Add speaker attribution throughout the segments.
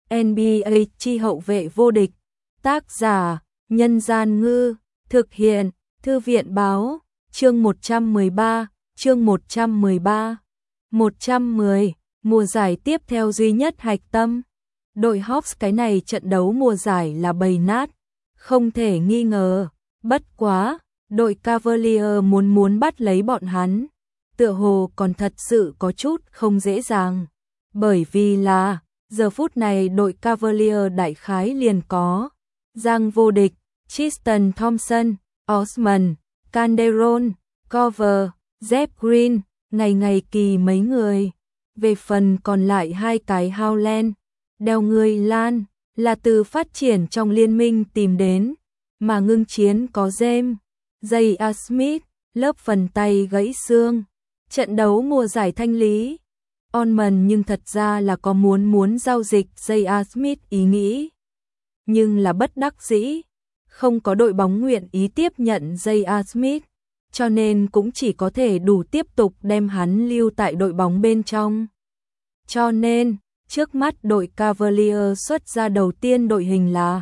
Speaker 1: NBA chi hậu vệ vô địch. Tác giả: Nhân Gian Ngư. Thực hiện: Thư viện Báo. Chương 113. Chương 113. 110. Mùa giải tiếp theo duy nhất hạch tâm. Đội Hawks cái này trận đấu mùa giải là bầy nát, không thể nghi ngờ. Bất quá, đội Cavaliers muốn bắt lấy bọn hắn, tựa hồ còn thật sự có chút không dễ dàng. Bởi vì là, giờ phút này đội Cavaliers đại khái liền có Giang vô địch, Tristan Thompson, Osman, Calderon, Cover, Jeff Green, ngày kỳ mấy người. Về phần còn lại hai cái Howland, đeo người Lan, là từ phát triển trong liên minh tìm đến, mà ngưng chiến có James, J.R. Smith, lớp phần tay gãy xương. Trận đấu mùa giải thanh lý. Osman nhưng thật ra là có muốn giao dịch J.R. Smith ý nghĩ. Nhưng là bất đắc dĩ, không có đội bóng nguyện ý tiếp nhận J.R. Smith, cho nên cũng chỉ có thể đủ tiếp tục đem hắn lưu tại đội bóng bên trong. Cho nên, trước mắt đội Cavaliers xuất ra đầu tiên đội hình là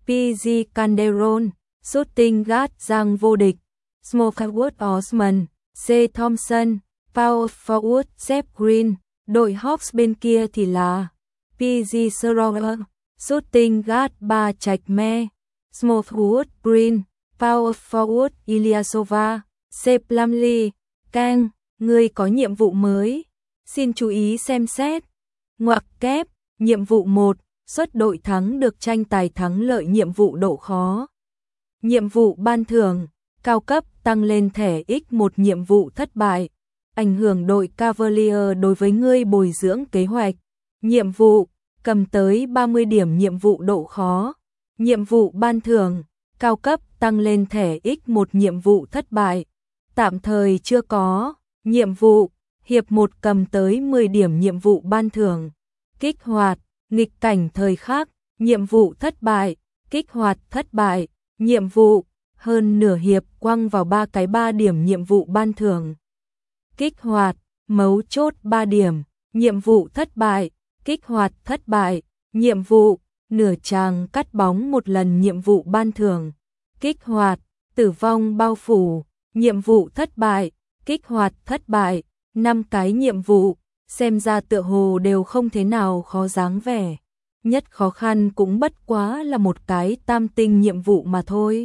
Speaker 1: PG Calderon, Shooting Guard Giang vô địch, Small Forward Osman, C. Thompson, Power Forward Jeff Green. Đội Hawks bên kia thì là PG Schroeder, Shooting Guard Ba Trạch Me, Small Forward Green, Power Forward Ilyasova, C. Plumlee. Kang, người có nhiệm vụ mới. Xin chú ý xem xét. Ngoặc kép, nhiệm vụ 1, xuất đội thắng được tranh tài thắng lợi nhiệm vụ độ khó. Nhiệm vụ ban thưởng, cao cấp tăng lên thẻ X1 nhiệm vụ thất bại. Ảnh hưởng đội Cavaliers đối với ngươi bồi dưỡng kế hoạch. Nhiệm vụ, cầm tới 30 điểm nhiệm vụ độ khó. Nhiệm vụ ban thưởng, cao cấp tăng lên thẻ X1 nhiệm vụ thất bại. Tạm thời chưa có. Nhiệm vụ, hiệp 1 cầm tới 10 điểm nhiệm vụ ban thưởng. Kích hoạt, nghịch cảnh thời khắc, nhiệm vụ thất bại, kích hoạt thất bại. Nhiệm vụ, hơn nửa hiệp quăng vào 3 điểm nhiệm vụ ban thưởng. Kích hoạt, mấu chốt 3 điểm, nhiệm vụ thất bại, kích hoạt thất bại. Nhiệm vụ, nửa tràng cắt bóng một lần nhiệm vụ ban thưởng. Kích hoạt, tử vong bao phủ, nhiệm vụ thất bại, kích hoạt thất bại. 5 cái nhiệm vụ, xem ra tựa hồ đều không thế nào khó dáng vẻ. Nhất khó khăn cũng bất quá là một cái tam tinh nhiệm vụ mà thôi.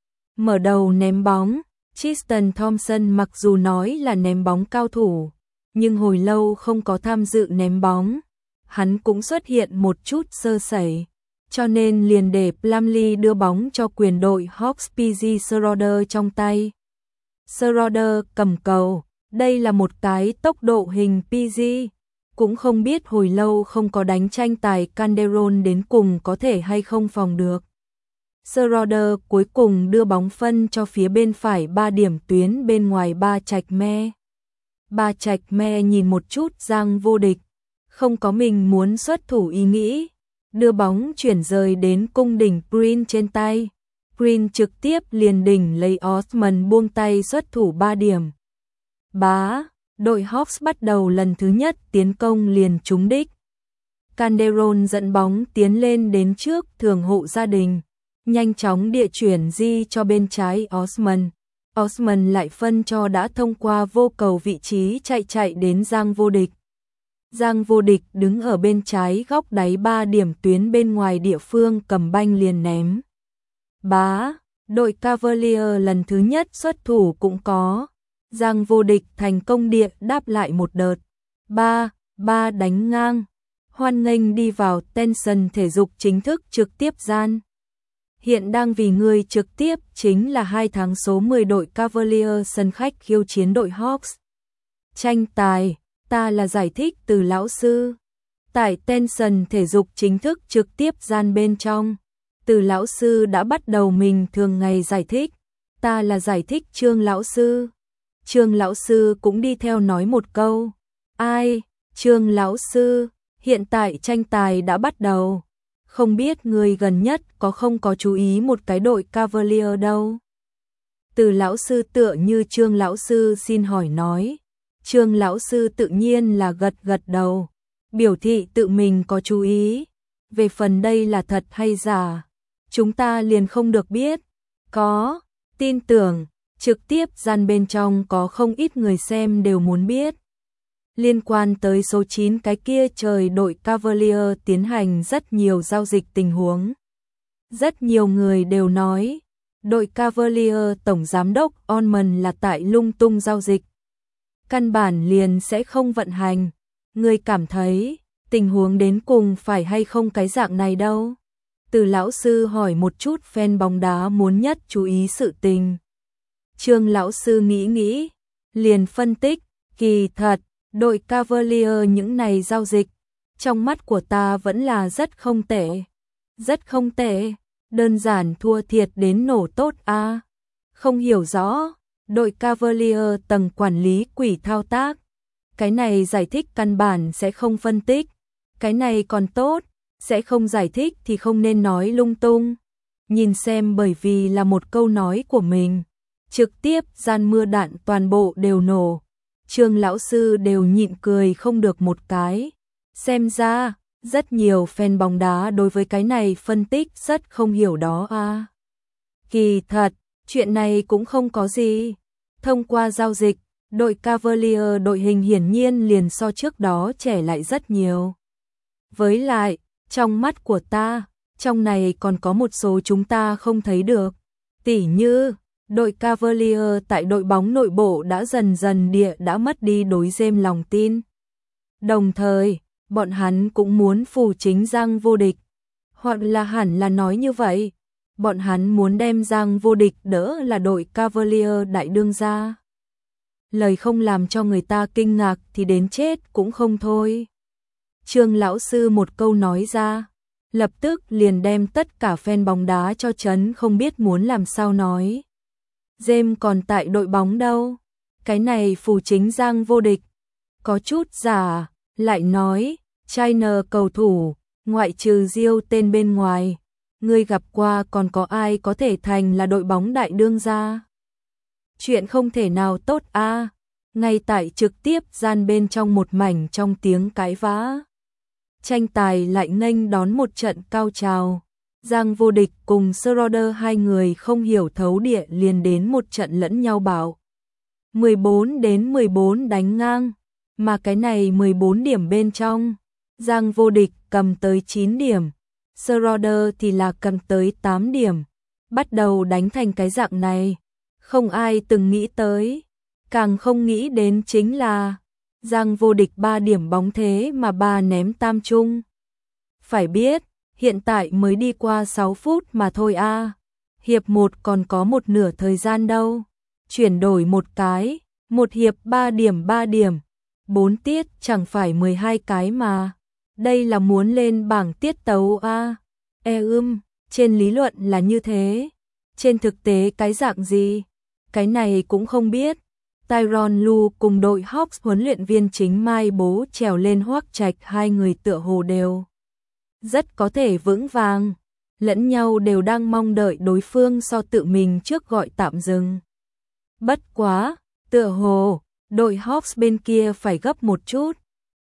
Speaker 1: Mở đầu ném bóng, Tristan Thompson mặc dù nói là ném bóng cao thủ, nhưng hồi lâu không có tham dự ném bóng. Hắn cũng xuất hiện một chút sơ sẩy, cho nên liền để Plumlee đưa bóng cho quyền đội Hawks PG Schroeder trong tay. Schroeder cầm cầu, đây là một cái tốc độ hình PG, cũng không biết hồi lâu không có đánh tranh tài Calderon đến cùng có thể hay không phòng được. Schroeder cuối cùng đưa bóng phân cho phía bên phải 3 điểm tuyến bên ngoài Ba Trạch Me. Ba Trạch Me nhìn một chút Giang vô địch, không có mình muốn xuất thủ ý nghĩ, đưa bóng chuyển rời đến cung đỉnh Green trên tay. Green trực tiếp liền đỉnh lấy Osman buông tay xuất thủ 3 điểm. Bá, đội Hawks bắt đầu lần thứ nhất tiến công liền trúng đích. Calderon dẫn bóng tiến lên đến trước thường hộ gia đình, nhanh chóng địa chuyển di cho bên trái Osman. Osman lại phân cho đã thông qua vô cầu vị trí chạy đến Giang vô địch. Giang vô địch đứng ở bên trái góc đáy 3 điểm tuyến bên ngoài địa phương cầm banh liền ném. Bá, đội Cavaliers lần thứ nhất xuất thủ cũng có. Giang vô địch thành công địa đáp lại một đợt. 3 đánh ngang. Hoan nghênh đi vào Tension thể dục chính thức trực tiếp gian. Hiện đang vì người trực tiếp chính là 2 tháng số 10 đội Cavaliers sân khách khiêu chiến đội Hawks. Tranh tài, ta là giải thích từ lão sư. Tại Tension thể dục chính thức trực tiếp gian bên trong, từ lão sư đã bắt đầu mình thường ngày giải thích. Ta là giải thích Trương lão sư. Trương lão sư cũng đi theo nói một câu. Ai, Trương lão sư, hiện tại tranh tài đã bắt đầu. Không biết người gần nhất không có chú ý một cái đội Cavaliers đâu. Từ lão sư tựa như Trương lão sư xin hỏi nói. Trương lão sư tự nhiên là gật đầu, biểu thị tự mình có chú ý. về phần đây là thật hay giả, chúng ta liền không được biết. Có, tin tưởng, trực tiếp gian bên trong có không ít người xem đều muốn biết. Liên quan tới số 9 cái kia trời đội Cavalier tiến hành rất nhiều giao dịch tình huống. Rất nhiều người đều nói, đội Cavalier tổng giám đốc Orman là tại lung tung giao dịch. Căn bản liền sẽ không vận hành. Người cảm thấy, tình huống đến cùng phải hay không cái dạng này đâu. Từ lão sư hỏi một chút fan bóng đá muốn nhất chú ý sự tình. Trương lão sư nghĩ, liền phân tích, kỳ thật, đội Cavalier những này giao dịch, trong mắt của ta vẫn là rất không tệ. Rất không tệ, đơn giản thua thiệt đến nổ tốt a. Không hiểu rõ, đội Cavalier tầng quản lý quỷ thao tác. Cái này giải thích căn bản sẽ không phân tích. Cái này còn tốt, sẽ không giải thích thì không nên nói lung tung. Nhìn xem bởi vì là một câu nói của mình, trực tiếp gian mưa đạn toàn bộ đều nổ. Trương lão sư đều nhịn cười không được một cái. Xem ra, rất nhiều fan bóng đá đối với cái này phân tích rất không hiểu đó a. Kỳ thật, chuyện này cũng không có gì. Thông qua giao dịch, đội Cavalier đội hình hiển nhiên liền so trước đó trẻ lại rất nhiều. Với lại, trong mắt của ta, trong này còn có một số chúng ta không thấy được. Tỉ như, đội Cavalier tại đội bóng nội bộ đã dần dần đã mất đi đối James lòng tin. Đồng thời, bọn hắn cũng muốn phủ chính Giang vô địch. Hoặc là hẳn là nói như vậy, bọn hắn muốn đem Giang vô địch đỡ là đội Cavalier đại đương gia. Lời không làm cho người ta kinh ngạc thì đến chết cũng không thôi. Trương lão sư một câu nói ra, lập tức liền đem tất cả fan bóng đá cho chấn không biết muốn làm sao nói. James còn tại đội bóng đâu? Cái này phủ chính Giang vô địch. Có chút giả, lại nói, China cầu thủ, ngoại trừ Diêu tên bên ngoài, ngươi gặp qua còn có ai có thể thành là đội bóng đại đương gia? Chuyện không thể nào tốt a. Ngay tại trực tiếp gian bên trong một mảnh trong tiếng cãi vã. Tranh tài lại nghênh đón một trận cao trào. Giang vô địch cùng Schroeder hai người không hiểu thấu địa liền đến một trận lẫn nhau bảo. 14-14 đánh ngang, mà cái này 14 điểm bên trong, Giang vô địch cầm tới 9 điểm, Schroeder thì là cầm tới 8 điểm. Bắt đầu đánh thành cái dạng này, không ai từng nghĩ tới, càng không nghĩ đến chính là Giang vô địch 3 điểm bóng thế mà 3 ném tam trung. Phải biết, hiện tại mới đi qua 6 phút mà thôi a. Hiệp 1 còn có một nửa thời gian đâu. Chuyển đổi một cái, một hiệp 3 điểm, 4 tiết chẳng phải 12 cái mà. Đây là muốn lên bảng tiết tấu a. Trên lý luận là như thế. Trên thực tế cái dạng gì? Cái này cũng không biết. Tyronn Lue cùng đội Hawks huấn luyện viên chính Mai Bố trèo lên Hoắc Trạch, hai người tựa hồ đều rất có thể vững vàng, lẫn nhau đều đang mong đợi đối phương so tự mình trước gọi tạm dừng. Bất quá, tựa hồ, đội Hawks bên kia phải gấp một chút.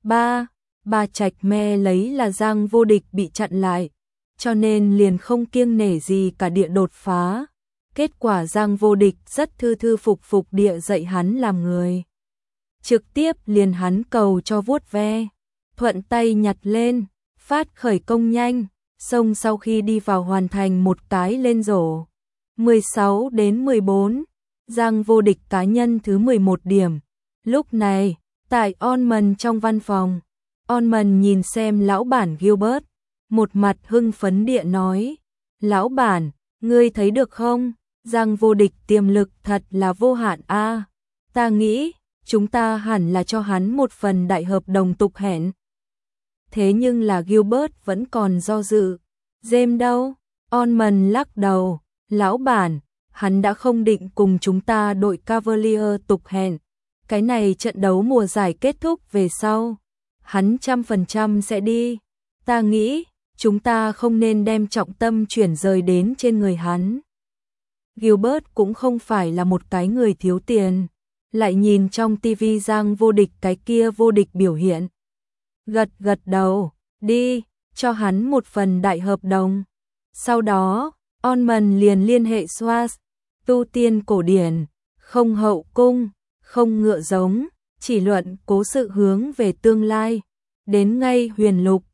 Speaker 1: Ba Trạch me lấy là Giang vô địch bị chặn lại, cho nên liền không kiêng nể gì cả địa đột phá. Kết quả Giang vô địch rất thư phục địa dạy hắn làm người. Trực tiếp liền hắn cầu cho vuốt ve, thuận tay nhặt lên, phát khởi công nhanh, xong sau khi đi vào hoàn thành một cái lên rổ. 16-14, Giang vô địch cá nhân thứ 11 điểm. Lúc này, tại Orman trong văn phòng, Orman nhìn xem lão bản Gilbert, một mặt hưng phấn địa nói, lão bản, ngươi thấy được không? Giang vô địch tiềm lực thật là vô hạn a. Ta nghĩ, chúng ta hẳn là cho hắn một phần đại hợp đồng tục hẹn. Thế nhưng là Gilbert vẫn còn do dự. James đâu? Orman lắc đầu, lão bản, hắn đã không định cùng chúng ta đội Cavalier tục hẹn. Cái này trận đấu mùa giải kết thúc về sau, hắn 100% sẽ đi. Ta nghĩ, chúng ta không nên đem trọng tâm chuyển rời đến trên người hắn. Gilbert cũng không phải là một cái người thiếu tiền, lại nhìn trong tivi Giang vô địch cái kia vô địch biểu hiện. Gật đầu, đi, cho hắn một phần đại hợp đồng. Sau đó, Ormond liền liên hệ Schwartz, tu tiên cổ điển, không hậu cung, không ngựa giống, chỉ luận cố sự hướng về tương lai. Đến ngay Huyền Lục,